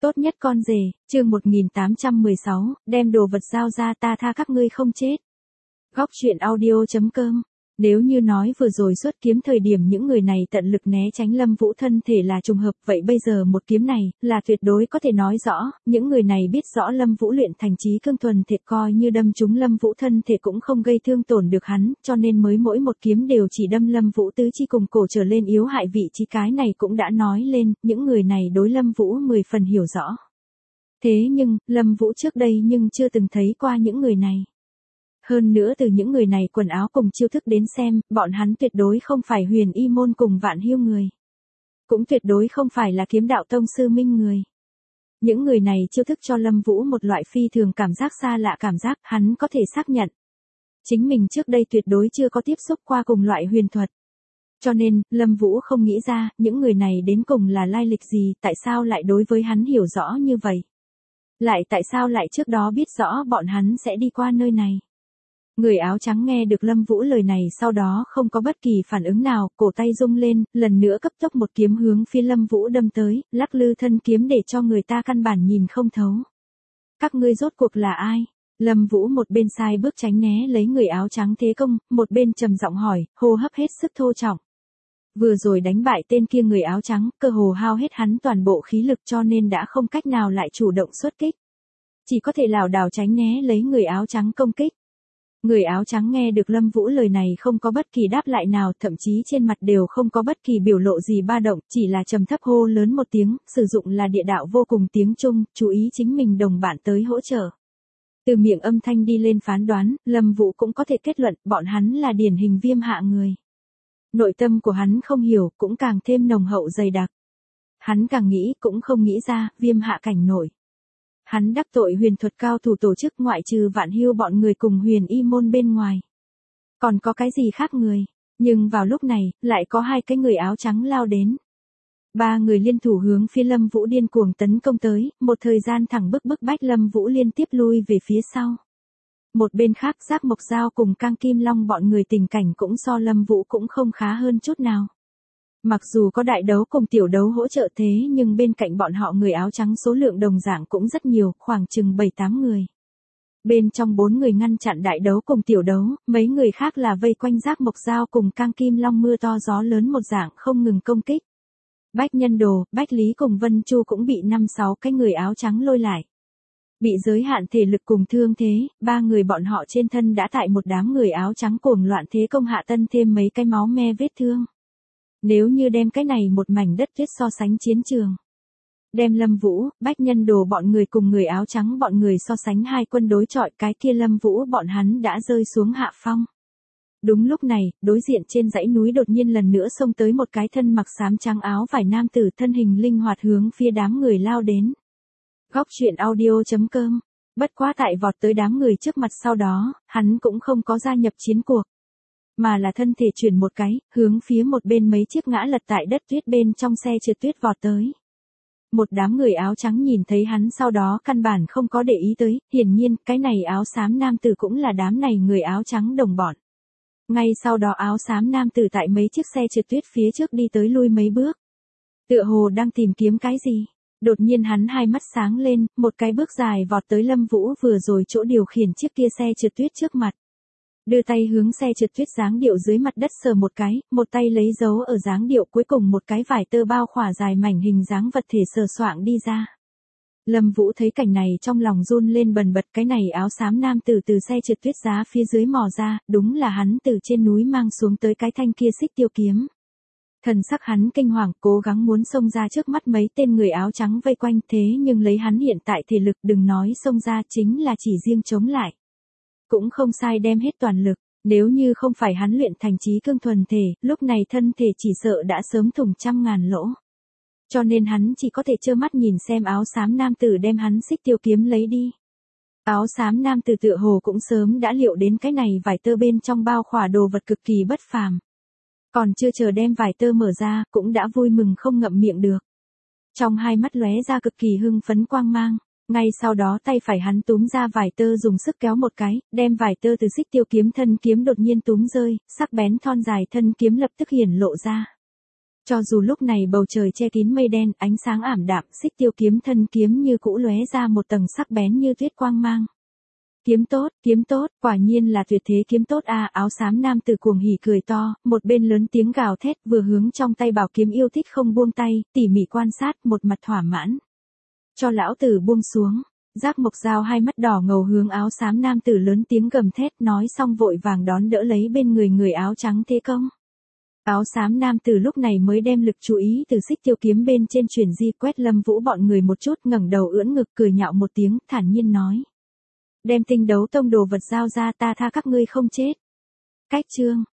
Tốt nhất con rể, chương 1816, đem đồ vật giao ra ta tha các ngươi không chết. Góc truyện audio.com. Nếu như nói vừa rồi xuất kiếm thời điểm những người này tận lực né tránh Lâm Vũ thân thể là trùng hợp, vậy bây giờ một kiếm này, là tuyệt đối có thể nói rõ, những người này biết rõ Lâm Vũ luyện thành chí cương thuần thể, coi như đâm trúng Lâm Vũ thân thể cũng không gây thương tổn được hắn, cho nên mới mỗi một kiếm đều chỉ đâm Lâm Vũ tứ chi cùng cổ trở lên yếu hại vị trí, cái này cũng đã nói lên, những người này đối Lâm Vũ 10 phần hiểu rõ. Thế nhưng, Lâm Vũ trước đây nhưng chưa từng thấy qua những người này. Hơn nữa từ những người này quần áo cùng chiêu thức đến xem, bọn hắn tuyệt đối không phải Huyền Y môn cùng Vạn Hiêu người. Cũng tuyệt đối không phải là Kiếm đạo tông sư Minh người. Những người này chiêu thức cho Lâm Vũ một loại phi thường cảm giác xa lạ, cảm giác hắn có thể xác nhận. Chính mình trước đây tuyệt đối chưa có tiếp xúc qua cùng loại huyền thuật. Cho nên, Lâm Vũ không nghĩ ra, những người này đến cùng là lai lịch gì, tại sao lại đối với hắn hiểu rõ như vậy. Lại tại sao lại trước đó biết rõ bọn hắn sẽ đi qua nơi này. Người áo trắng nghe được Lâm Vũ lời này sau đó không có bất kỳ phản ứng nào, cổ tay rung lên, lần nữa cấp tốc một kiếm hướng phía Lâm Vũ đâm tới, lắc lư thân kiếm để cho người ta căn bản nhìn không thấu. Các ngươi rốt cuộc là ai? Lâm Vũ một bên sai bước tránh né lấy người áo trắng thế công, một bên trầm giọng hỏi, hô hấp hết sức thô trọng. Vừa rồi đánh bại tên kia người áo trắng, cơ hồ hao hết hắn toàn bộ khí lực cho nên đã không cách nào lại chủ động xuất kích. Chỉ có thể lảo đảo tránh né lấy người áo trắng công kích. Người áo trắng nghe được Lâm Vũ lời này không có bất kỳ đáp lại nào, thậm chí trên mặt đều không có bất kỳ biểu lộ gì ba động, chỉ là trầm thấp hô lớn một tiếng, sử dụng là địa đạo vô cùng tiếng Trung, chú ý chính mình đồng bạn tới hỗ trợ. Từ miệng âm thanh đi lên phán đoán, Lâm Vũ cũng có thể kết luận, bọn hắn là điển hình viêm hạ người. Nội tâm của hắn không hiểu, cũng càng thêm nồng hậu dày đặc. Hắn càng nghĩ, cũng không nghĩ ra, viêm hạ cảnh nổi. Hắn đắc tội huyền thuật cao thủ tổ chức ngoại trừ Vạn Hiêu bọn người cùng Huyền Y môn bên ngoài. Còn có cái gì khác người, nhưng vào lúc này, lại có hai cái người áo trắng lao đến. Ba người liên thủ hướng phía Lâm Vũ điên cuồng tấn công tới, một thời gian thẳng bức bách Lâm Vũ liên tiếp lui về phía sau. Một bên khác Giác Mộc Dao cùng Cang Kim Long bọn người tình cảnh cũng so Lâm Vũ cũng không khá hơn chút nào. Mặc dù có đại đấu cùng tiểu đấu hỗ trợ thế nhưng bên cạnh bọn họ người áo trắng số lượng đồng dạng cũng rất nhiều, khoảng chừng 7-8 người. Bên trong 4 người ngăn chặn đại đấu cùng tiểu đấu, mấy người khác là vây quanh Giác Mộc Dao cùng Cang Kim Long mưa to gió lớn một dạng không ngừng công kích. Bách Nhân Đồ, Bách Lý cùng Vân Chu cũng bị 5-6 cái người áo trắng lôi lại. Bị giới hạn thể lực cùng thương thế, ba người bọn họ trên thân đã tại một đám người áo trắng cuồng loạn thế công hạ tân thêm mấy cái máu me vết thương. Nếu như đem cái này một mảnh đất tuyết so sánh chiến trường. Đem Lâm Vũ, Bách Nhân Đồ bọn người cùng người áo trắng bọn người so sánh hai quân đối chọi, cái kia Lâm Vũ bọn hắn đã rơi xuống hạ phong. Đúng lúc này, đối diện trên dãy núi đột nhiên lần nữa xông tới một cái thân mặc xám trắng áo vải nam tử, thân hình linh hoạt hướng phía đám người lao đến. Góc truyện audio.com. Bất quá tại vọt tới đám người trước mặt sau đó, hắn cũng không có gia nhập chiến cuộc. Mà là thân thể chuyển một cái, hướng phía một bên mấy chiếc ngã lật tại đất tuyết bên trong xe trượt tuyết vọt tới. Một đám người áo trắng nhìn thấy hắn sau đó căn bản không có để ý tới, hiển nhiên cái này áo xám nam tử cũng là đám này người áo trắng đồng bọn. Ngay sau đó áo xám nam tử tại mấy chiếc xe trượt tuyết phía trước đi tới lui mấy bước. Tựa hồ đang tìm kiếm cái gì. Đột nhiên hắn hai mắt sáng lên, một cái bước dài vọt tới Lâm Vũ vừa rồi chỗ điều khiển chiếc kia xe trượt tuyết trước mặt. Đưa tay hướng xe trượt tuyết dáng điệu dưới mặt đất sờ một cái, một tay lấy dấu ở dáng điệu cuối cùng một cái vải tơ bao khỏa dài mảnh hình dáng vật thể sờ soạng đi ra. Lâm Vũ thấy cảnh này trong lòng run lên bần bật, cái này áo xám nam tử từ xe trượt tuyết giá phía dưới mò ra, đúng là hắn từ trên núi mang xuống tới cái thanh kia xích tiêu kiếm. Thần sắc hắn kinh hoàng, cố gắng muốn xông ra trước mắt mấy tên người áo trắng vây quanh, thế nhưng lấy hắn hiện tại thể lực đừng nói xông ra, chính là chỉ riêng chống lại. Cũng không sai đem hết toàn lực, nếu như không phải hắn luyện thành chí cương thuần thể, lúc này thân thể chỉ sợ đã sớm thủng 100.000 lỗ. Cho nên hắn chỉ có thể trơ mắt nhìn xem áo xám nam tử đem hắn xích tiêu kiếm lấy đi. Áo xám nam tử tựa hồ cũng sớm đã liệu đến cái này vải tơ bên trong bao khỏa đồ vật cực kỳ bất phàm. Còn chưa chờ đem vải tơ mở ra, cũng đã vui mừng không ngậm miệng được. Trong hai mắt lóe ra cực kỳ hưng phấn quang mang. Ngay sau đó tay phải hắn túm ra vải tơ dùng sức kéo một cái, đem vải tơ từ xích tiêu kiếm thân kiếm đột nhiên túm rơi, sắc bén thon dài thân kiếm lập tức hiển lộ ra. Cho dù lúc này bầu trời che kín mây đen, ánh sáng ảm đạm, Xích Tiêu kiếm thân kiếm như cũ lóe ra một tầng sắc bén như tuyết quang mang. Kiếm tốt, quả nhiên là tuyệt thế kiếm tốt a. Áo xám nam tử cuồng hỉ cười to, một bên lớn tiếng gào thét, vừa hướng trong tay bảo kiếm yêu thích không buông tay, tỉ mỉ quan sát, một mặt thỏa mãn. Cho lão tử buông xuống. Giác Mộc Dao hai mắt đỏ ngầu hướng áo xám nam tử lớn tiếng gầm thét, nói xong vội vàng đón đỡ lấy bên người người áo trắng thế công. Áo xám nam tử lúc này mới đem lực chú ý từ Xích Tiêu kiếm bên trên chuyển di, quét Lâm Vũ bọn người một chút, ngẩng đầu ưỡn ngực cười nhạo một tiếng, thản nhiên nói: "Đem Tinh Đấu Tông đồ vật giao ra, ta tha các ngươi không chết." Cách chương